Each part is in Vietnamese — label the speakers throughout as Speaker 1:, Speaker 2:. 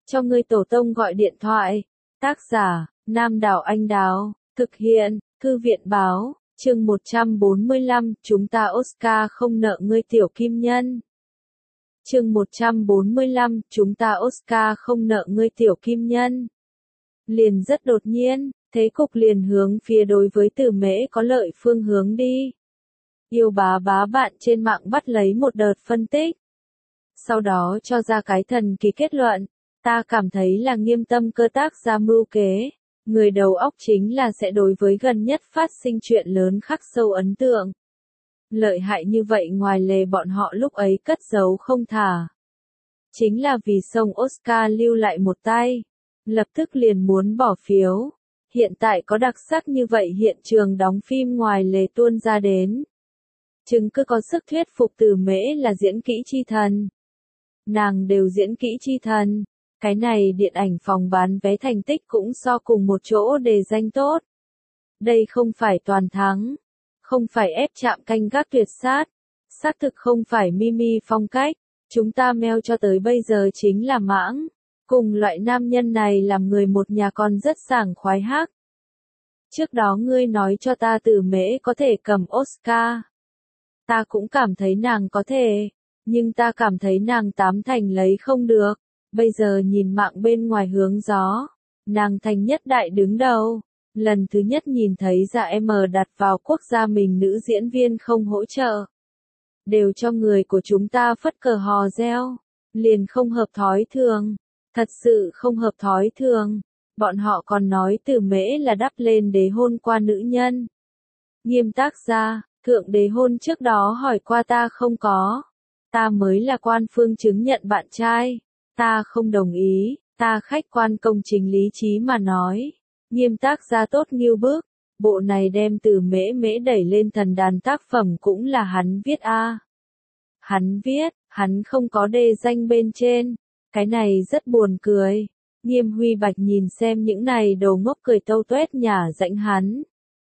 Speaker 1: cho ngươi tổ tông gọi điện thoại. Tác giả, Nam Đảo Anh Đào, thực hiện, Thư viện Báo, chương 145, chúng ta Oscar không nợ ngươi tiểu kim nhân. Chương 145, chúng ta Oscar không nợ ngươi tiểu kim nhân. Liền rất đột nhiên, thế cục liền hướng phía đối với Từ Mễ có lợi phương hướng đi. Yêu bá bá bạn trên mạng bắt lấy một đợt phân tích. Sau đó cho ra cái thần kỳ kết luận, ta cảm thấy là Nghiêm Tâm cơ tác ra mưu kế, người đầu óc chính là sẽ đối với gần nhất phát sinh chuyện lớn khắc sâu ấn tượng. Lợi hại như vậy ngoài lề bọn họ lúc ấy cất giấu không thả. Chính là vì sông Oscar lưu lại một tay, lập tức liền muốn bỏ phiếu. Hiện tại có đặc sắc như vậy hiện trường đóng phim ngoài lề tuôn ra đến. Chứng cứ có sức thuyết phục Từ Mễ là diễn kỹ chi thần. Nàng đều diễn kỹ chi thần. Cái này điện ảnh phòng bán vé thành tích cũng so cùng một chỗ đề danh tốt. Đây không phải toàn thắng. Không phải ép chạm canh gác tuyệt sát. Xác thực không phải Mimi phong cách. Chúng ta meo cho tới bây giờ chính là mãng. Cùng loại nam nhân này làm người một nhà con rất sảng khoái hắc. Trước đó ngươi nói cho ta Từ Mễ có thể cầm Oscar. Ta cũng cảm thấy nàng có thể. Nhưng ta cảm thấy nàng tám thành lấy không được. Bây giờ nhìn mạng bên ngoài hướng gió. Nàng thành nhất đại đứng đầu. Lần thứ nhất nhìn thấy dạ em đặt vào quốc gia mình nữ diễn viên không hỗ trợ. Đều cho người của chúng ta phất cờ hò reo. Liền không hợp thói thường. Thật sự không hợp thói thường. Bọn họ còn nói Từ Mễ là đắp lên đế hôn qua nữ nhân. Nghiêm tác gia, thượng đế hôn trước đó hỏi qua ta không có. Ta mới là quan phương chứng nhận bạn trai. Ta không đồng ý, ta khách quan công chính lý trí mà nói. Nghiêm tác gia tốt nghiêu bức. Bộ này đem Từ Mễ đẩy lên thần đàn tác phẩm cũng là hắn viết a. Hắn viết, hắn không có đề danh bên trên. Cái này rất buồn cười. Nghiêm Huy Bạch nhìn xem những này đồ ngốc cười tâu tuét nhả rãnh hắn.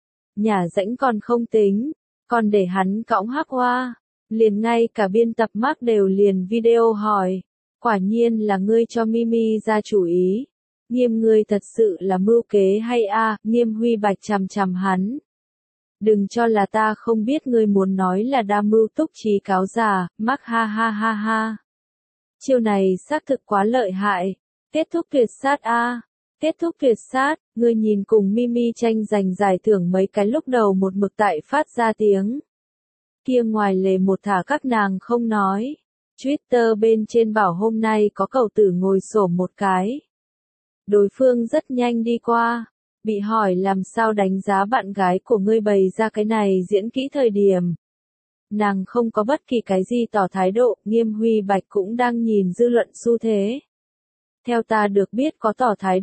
Speaker 1: Nhả rãnh còn không tính, còn để hắn cõng hắc hoa. Liền ngay cả biên tập Mark đều liền video hỏi. Quả nhiên là ngươi cho Mimi ra chủ ý. Nghiêm ngươi thật sự là mưu kế hay a? Nghiêm Huy Bạch chằm chằm hắn. Đừng cho là ta không biết ngươi muốn nói là đa mưu túc trí cáo già, Mark ha ha ha ha. Chiêu này xác thực quá lợi hại. Kết thúc tuyệt sát a. Kết thúc tuyệt sát, ngươi nhìn cùng Mimi tranh giành giải thưởng mấy cái lúc đầu một mực tại phát ra tiếng. Kia ngoài lề một thả các nàng không nói. Twitter bên trên bảo hôm nay có cậu tử ngồi xổm một cái. Đối phương rất nhanh đi qua. Bị hỏi làm sao đánh giá bạn gái của ngươi bày ra cái này diễn kỹ thời điểm. Nàng không có bất kỳ cái gì tỏ thái độ, Nghiêm Huy Bạch cũng đang nhìn dư luận xu thế. Theo ta được biết có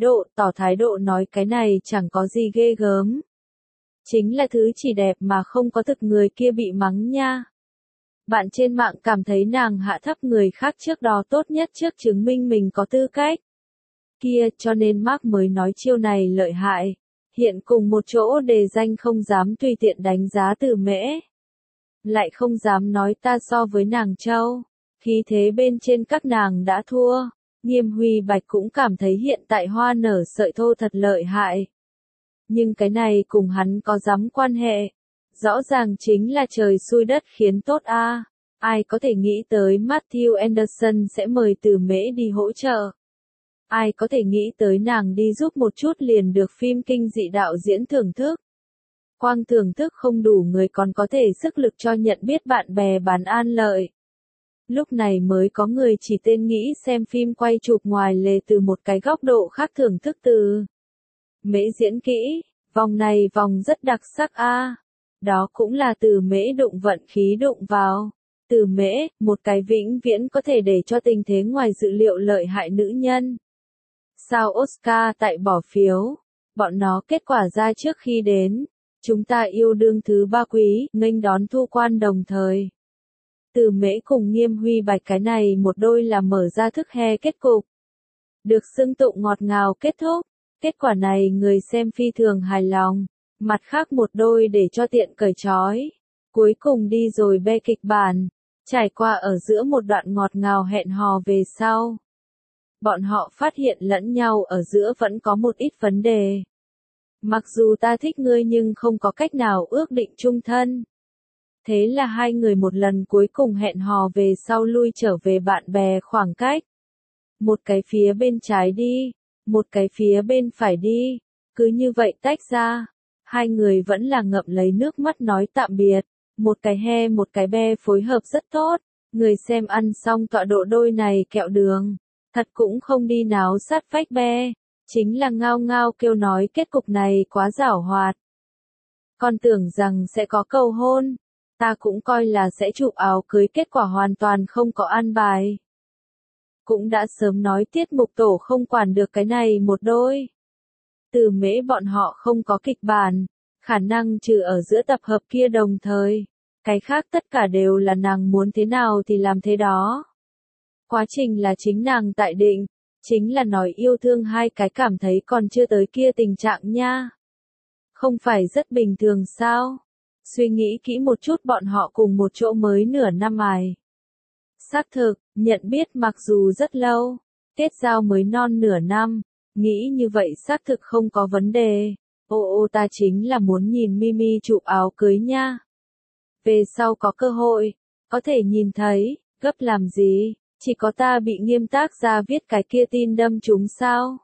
Speaker 1: tỏ thái độ nói cái này chẳng có gì ghê gớm. Chính là thứ chỉ đẹp mà không có thực người kia bị mắng nha. Bạn trên mạng cảm thấy nàng hạ thấp người khác trước đó tốt nhất trước chứng minh mình có tư cách. Kia cho nên Mark mới nói chiêu này lợi hại. Hiện cùng một chỗ đề danh không dám tùy tiện đánh giá Từ Mễ. Lại không dám nói ta so với nàng Châu. Khí thế bên trên các nàng đã thua. Nghiêm Huy Bạch cũng cảm thấy hiện tại hoa nở sợi thô thật lợi hại. Nhưng cái này cùng hắn có dám quan hệ. Rõ ràng chính là trời xui đất khiến tốt a. Ai có thể nghĩ tới Matthew Anderson sẽ mời Từ Mễ đi hỗ trợ. Ai có thể nghĩ tới nàng đi giúp một chút liền được phim kinh dị đạo diễn thưởng thức. Quang thưởng thức không đủ người còn có thể sức lực cho nhận biết bạn bè bán an lợi. Lúc này mới có người chỉ tên nghĩ xem phim quay chụp ngoài lề từ một cái góc độ khác thưởng thức Từ Mễ diễn kỹ, vòng này vòng rất đặc sắc a. Đó cũng là Từ Mễ đụng vận khí đụng vào. Từ Mễ, một cái vĩnh viễn có thể để cho tình thế ngoài dự liệu lợi hại nữ nhân. Sao Oscar tại bỏ phiếu, bọn nó kết quả ra trước khi đến. Chúng ta yêu đương thứ ba quý, nghênh đón thu quan đồng thời. Từ Mễ cùng Nghiêm Huy Bạch cái này một đôi là mở ra thức he kết cục. Được xưng tụng ngọt ngào kết thúc. Kết quả này người xem phi thường hài lòng. Mặt khác một đôi để cho tiện cởi trói. Cuối cùng đi rồi bê kịch bản. Trải qua ở giữa một đoạn ngọt ngào hẹn hò về sau. bọn họ phát hiện lẫn nhau ở giữa vẫn có một ít vấn đề. Mặc dù ta thích ngươi nhưng không có cách nào ước định chung thân. Thế là hai người một lần cuối cùng hẹn hò về sau lui trở về bạn bè khoảng cách. Một cái phía bên trái đi, một cái phía bên phải đi, cứ như vậy tách ra. Hai người vẫn là ngậm lấy nước mắt nói tạm biệt, một cái he một cái be phối hợp rất tốt, người xem ăn xong tọa độ đôi này kẹo đường, thật cũng không đi náo sát vách be, chính là ngao ngao kêu nói kết cục này quá giảo hoạt. Con tưởng rằng sẽ có cầu hôn, ta cũng coi là sẽ chụp áo cưới, kết quả hoàn toàn không có an bài. Cũng đã sớm nói tiết mục tổ không quản được cái này một đôi. Từ Mễ bọn họ không có kịch bản, khả năng trừ ở giữa tập hợp kia đồng thời, cái khác tất cả đều là nàng muốn thế nào thì làm thế đó. Quá trình là chính nàng tại định, chính là nói yêu thương hai cái cảm thấy còn chưa tới kia tình trạng nha. Không phải rất bình thường sao? Suy nghĩ kỹ một chút, bọn họ cùng một chỗ mới nửa năm ài. Xác thực, nhận biết mặc dù rất lâu, kết giao mới non nửa năm, nghĩ như vậy xác thực không có vấn đề. Ô ta chính là muốn nhìn Mimi chụp áo cưới nha. Về sau có cơ hội, có thể nhìn thấy, gấp làm gì, chỉ có ta bị nghiêm tác ra viết cái kia tin đâm chúng sao.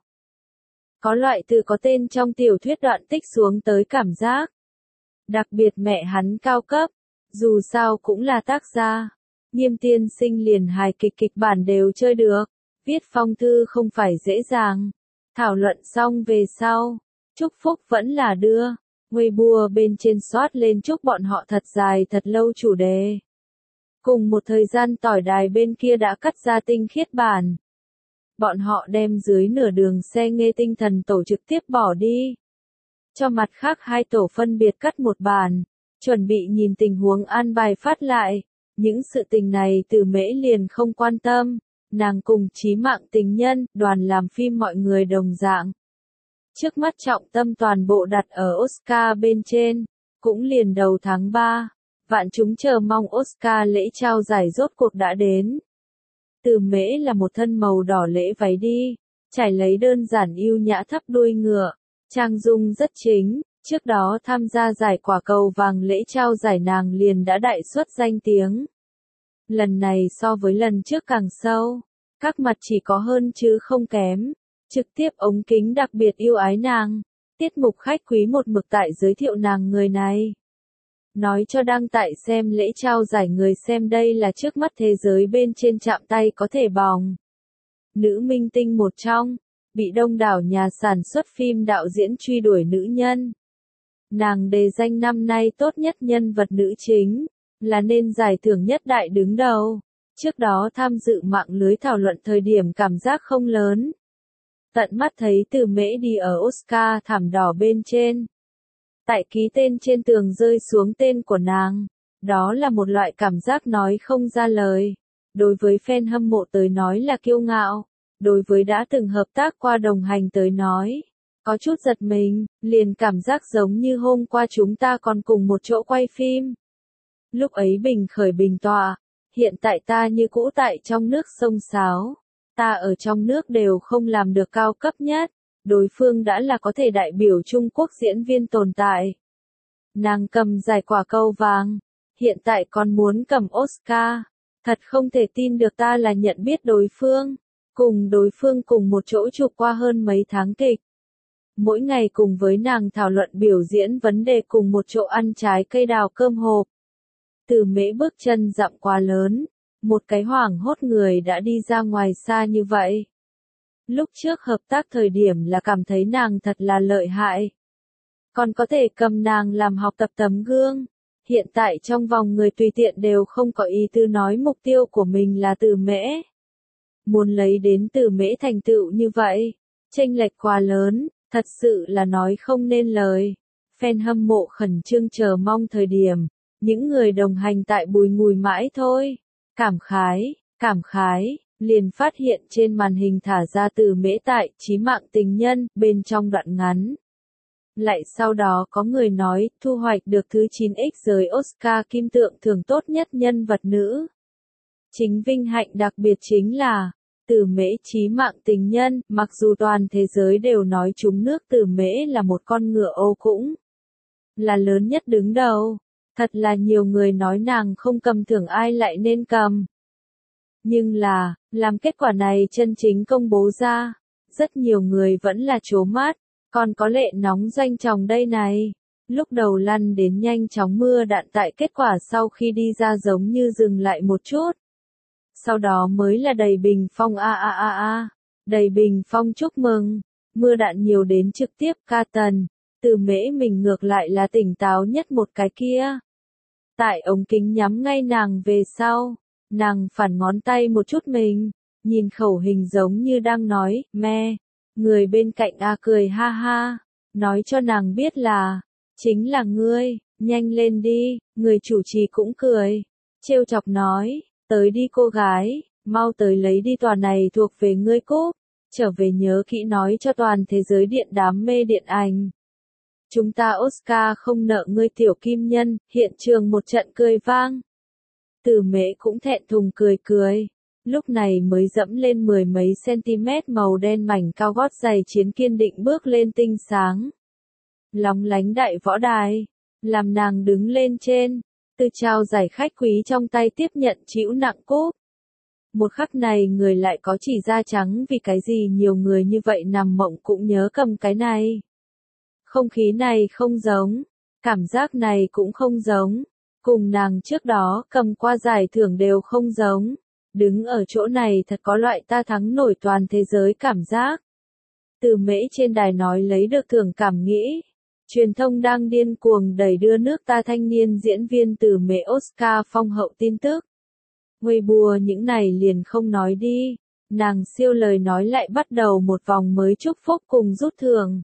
Speaker 1: Có loại từ có tên trong tiểu thuyết đoạn tích xuống tới cảm giác. Đặc biệt mẹ hắn cao cấp, dù sao cũng là tác gia. Nghiêm tiên sinh liền hài kịch bản đều chơi được, viết phong thư không phải dễ dàng. Thảo luận xong về sau, chúc phúc vẫn là đưa, Weibo bên trên soát lên chúc bọn họ thật dài thật lâu chủ đề. Cùng một thời gian tỏi đài bên kia đã cắt ra tinh khiết bản. Bọn họ đem dưới nửa đường xe nghe tinh thần tổ trực tiếp bỏ đi. Cho mặt khác hai tổ phân biệt cắt một bản, chuẩn bị nhìn tình huống an bài phát lại. Những sự tình này Từ Mễ liền không quan tâm, nàng cùng Chí Mạng Tình Nhân, đoàn làm phim mọi người đồng dạng. Trước mắt trọng tâm toàn bộ đặt ở Oscar bên trên, cũng liền đầu tháng 3, vạn chúng chờ mong Oscar lễ trao giải rốt cuộc đã đến. Từ Mễ là một thân màu đỏ lễ váy đi, trải lấy đơn giản yêu nhã thấp đuôi ngựa, trang dung rất chính. Trước đó tham gia giải quả cầu vàng lễ trao giải nàng liền đã đại xuất danh tiếng. Lần này so với lần trước càng sâu, các mặt chỉ có hơn chứ không kém. Trực tiếp ống kính đặc biệt yêu ái nàng. Tiết mục khách quý một mực tại giới thiệu nàng người này. Nói cho đang tại xem lễ trao giải người xem đây là trước mắt thế giới bên trên chạm tay có thể bỏng. Nữ minh tinh một trong, bị đông đảo nhà sản xuất phim đạo diễn truy đuổi nữ nhân. Nàng đề danh năm nay tốt nhất nhân vật nữ chính, là nên giải thưởng nhất đại đứng đầu. Trước đó tham dự mạng lưới thảo luận thời điểm cảm giác không lớn. Tận mắt thấy Từ Mễ đi ở Oscar thảm đỏ bên trên. Tại ký tên trên tường rơi xuống tên của nàng. Đó là một loại cảm giác nói không ra lời. Đối với fan hâm mộ tới nói là kiêu ngạo. Đối với đã từng hợp tác qua đồng hành tới nói. Có chút giật mình, liền cảm giác giống như hôm qua chúng ta còn cùng một chỗ quay phim. Lúc ấy bình khởi bình tọa, hiện tại ta như cũ tại trong nước sông sáo. Ta ở trong nước đều không làm được cao cấp nhất, đối phương đã là có thể đại biểu Trung Quốc diễn viên tồn tại. Nàng cầm giải quả cầu vàng, hiện tại còn muốn cầm Oscar, thật không thể tin được ta là nhận biết đối phương, cùng đối phương cùng một chỗ chụp qua hơn mấy tháng kịch. Mỗi ngày cùng với nàng thảo luận biểu diễn vấn đề, cùng một chỗ ăn trái cây đào cơm hộp. Từ Mễ bước chân dặm quá lớn. Một cái hoảng hốt người đã đi ra ngoài xa như vậy. Lúc trước hợp tác thời điểm là cảm thấy nàng thật là lợi hại. Còn có thể cầm nàng làm học tập tấm gương. Hiện tại trong vòng người tùy tiện đều không có ý tư nói mục tiêu của mình là Từ Mễ. Muốn lấy đến Từ Mễ thành tựu như vậy, chênh lệch quá lớn, thật sự là nói không nên lời. Fan hâm mộ khẩn trương chờ mong thời điểm, những người đồng hành tại bùi ngùi mãi thôi. Cảm khái, liền phát hiện trên màn hình thả ra Từ Mễ tại Chí Mạng Tình Nhân, bên trong đoạn ngắn. Lại sau đó có người nói, thu hoạch được thứ 9X giới Oscar kim tượng thưởng tốt nhất nhân vật nữ. Chính vinh hạnh đặc biệt chính là, Từ Mễ chí mạng tình nhân, mặc dù toàn thế giới đều nói trúng nước Từ Mễ là một con ngựa ô cũng là lớn nhất đứng đầu. Thật là nhiều người nói nàng không cầm thưởng ai lại nên cầm. Nhưng là, làm kết quả này chân chính công bố ra, rất nhiều người vẫn là trố mắt, còn có Lệ Nóng Doanh chồng đây này. Lúc đầu lăn đến nhanh chóng mưa đạn tại kết quả sau khi đi ra giống như dừng lại một chút. Sau đó mới là đầy bình phong đầy bình phong chúc mừng, mưa đạn nhiều đến trực tiếp ca tần, Từ Mễ mình ngược lại là tỉnh táo nhất một cái kia. Tại ống kính nhắm ngay nàng về sau, nàng phản ngón tay một chút mình, nhìn khẩu hình giống như đang nói, me, người bên cạnh cười ha ha, nói cho nàng biết là, chính là ngươi, nhanh lên đi, người chủ trì cũng cười, trêu chọc nói, tới đi cô gái, mau tới lấy đi tòa này thuộc về ngươi cúp, trở về nhớ kỹ nói cho toàn thế giới điện đám mê điện ảnh. Chúng ta Oscar không nợ ngươi tiểu kim nhân, hiện trường một trận cười vang. Từ Mễ cũng thẹn thùng cười cười, lúc này mới dẫm lên 10 mấy cm màu đen mảnh cao gót giày chiến kiên định bước lên tinh sáng. Lóng lánh đại võ đài, làm nàng đứng lên trên, từ trao giải khách quý trong tay tiếp nhận chịu nặng cúp. Một khắc này người lại có chỉ da trắng vì cái gì nhiều người như vậy nằm mộng cũng nhớ cầm cái này. Không khí này không giống, cảm giác này cũng không giống, cùng nàng trước đó cầm qua giải thưởng đều không giống. Đứng ở chỗ này thật có loại ta thắng nổi toàn thế giới cảm giác. Từ Mễ trên đài nói lấy được thưởng cảm nghĩ. Truyền thông đang điên cuồng đẩy đưa nước ta thanh niên diễn viên Từ Mễ Oscar phong hậu tin tức. Weibo những này liền không nói đi, nàng siêu lời nói lại bắt đầu một vòng mới chúc phúc cùng rút thưởng.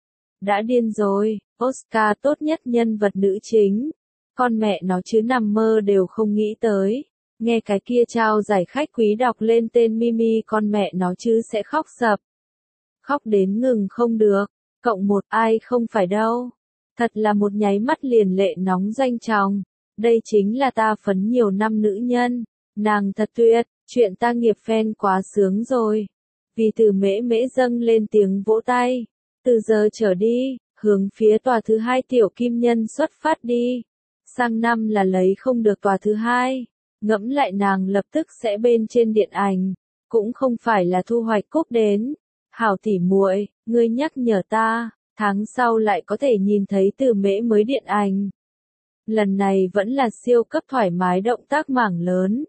Speaker 1: Đã điên rồi, Oscar tốt nhất nhân vật nữ chính. Con mẹ nó chứ nằm mơ đều không nghĩ tới. Nghe cái kia trao giải khách quý đọc lên tên Mimi con mẹ nó chứ sẽ khóc sập. Khóc đến ngừng không được, cộng một ai không phải đâu. Thật là một nháy mắt liền Lệ Nóng Doanh chồng. Đây chính là ta phấn nhiều năm nữ nhân. Nàng thật tuyệt, chuyện ta nghiệp fan quá sướng rồi. Vì Từ Mễ dâng lên tiếng vỗ tay. Từ giờ trở đi, hướng phía tòa thứ 2 tiểu kim nhân xuất phát đi. Sang năm là lấy không được tòa thứ 2. Ngẫm lại nàng lập tức sẽ bên trên điện ảnh. Cũng không phải là thu hoạch cúp đến. Hảo tỉ muội, ngươi nhắc nhở ta, tháng sau lại có thể nhìn thấy Từ Mễ mới điện ảnh. Lần này vẫn là siêu cấp thoải mái động tác mảng lớn.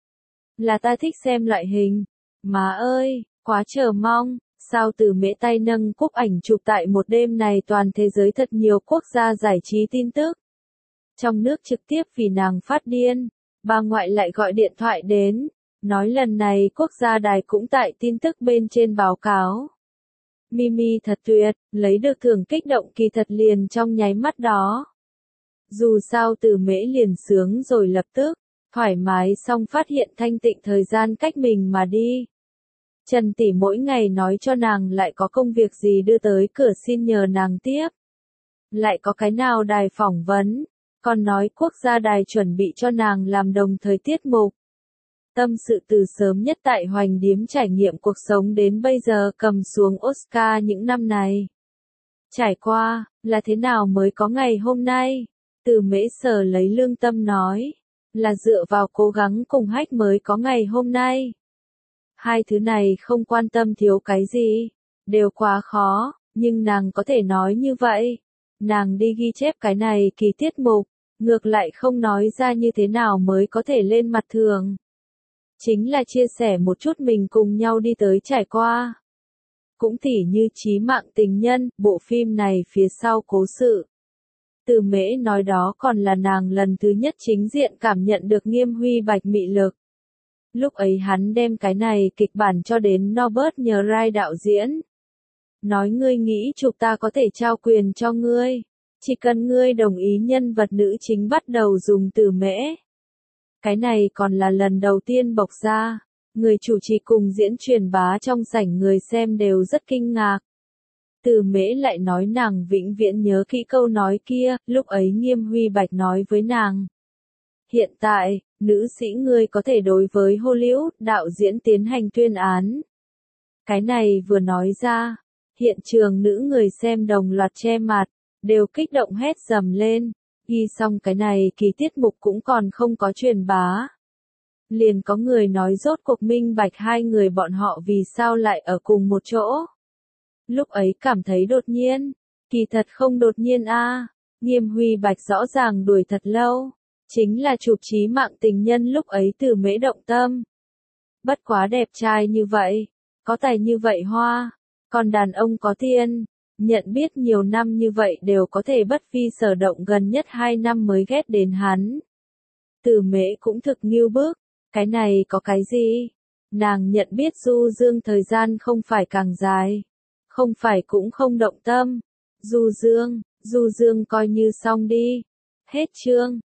Speaker 1: Là ta thích xem loại hình. Má ơi, quá chờ mong. Sao Từ Mễ tay nâng cúp ảnh chụp tại một đêm này toàn thế giới thật nhiều quốc gia giải trí tin tức. Trong nước trực tiếp vì nàng phát điên, bà ngoại lại gọi điện thoại đến, nói lần này quốc gia đài cũng tại tin tức bên trên báo cáo. Mimi thật tuyệt, lấy được thưởng kích động kỳ thật liền trong nháy mắt đó. Dù sao Từ Mễ liền sướng rồi lập tức, thoải mái xong phát hiện thanh tịnh thời gian cách mình mà đi. Trần tỷ mỗi ngày nói cho nàng lại có công việc gì đưa tới cửa xin nhờ nàng tiếp. Lại có cái nào đài phỏng vấn, còn nói quốc gia đài chuẩn bị cho nàng làm đồng thời tiết mục. Tâm sự từ sớm nhất tại Hoành Điếm trải nghiệm cuộc sống đến bây giờ cầm xuống Oscar những năm này. Trải qua, là thế nào mới có ngày hôm nay? Từ Mễ sờ lấy lương tâm nói, là dựa vào cố gắng cùng hách mới có ngày hôm nay. Hai thứ này không quan tâm thiếu cái gì, đều quá khó, nhưng nàng có thể nói như vậy. Nàng đi ghi chép cái này kỳ tiết mục, ngược lại không nói ra như thế nào mới có thể lên mặt thường. Chính là chia sẻ một chút mình cùng nhau đi tới trải qua. Cũng tỉ như Chí Mạng Tình Nhân, bộ phim này phía sau cố sự. Từ Mễ nói đó còn là nàng lần thứ nhất chính diện cảm nhận được Nghiêm Huy Bạch mị lực. Lúc ấy hắn đem cái này kịch bản cho đến Norbert nhờ Rai đạo diễn. Nói ngươi nghĩ chụp ta có thể trao quyền cho ngươi. Chỉ cần ngươi đồng ý nhân vật nữ chính bắt đầu dùng Từ Mễ. Cái này còn là lần đầu tiên bộc ra. Người chủ trì cùng diễn truyền bá trong sảnh người xem đều rất kinh ngạc. Từ Mễ lại nói nàng vĩnh viễn nhớ kỹ câu nói kia, lúc ấy Nghiêm Huy Bạch nói với nàng. Hiện tại, nữ sĩ ngươi có thể đối với Hollywood đạo diễn tiến hành tuyên án. Cái này vừa nói ra, hiện trường nữ người xem đồng loạt che mặt, đều kích động hét dầm lên. Ghi xong cái này kỳ tiết mục cũng còn không có truyền bá. Liền có người nói rốt cuộc minh bạch hai người bọn họ vì sao lại ở cùng một chỗ. Lúc ấy cảm thấy đột nhiên, kỳ thật không đột nhiên a. Nghiêm Huy Bạch rõ ràng đuổi thật lâu, chính là chụp chí mạng tình nhân lúc ấy từ Mễ động tâm. Bất quá đẹp trai như vậy, có tài như vậy hoa, còn đàn ông có tiền, nhận biết nhiều năm như vậy đều có thể bất vi sở động, gần nhất 2 năm mới ghét đến hắn. Từ Mễ cũng thực nghiêu bức, cái này có cái gì? Nàng nhận biết Du Dương thời gian không phải càng dài, không phải cũng không động tâm. Du Dương coi như xong đi. Hết chương.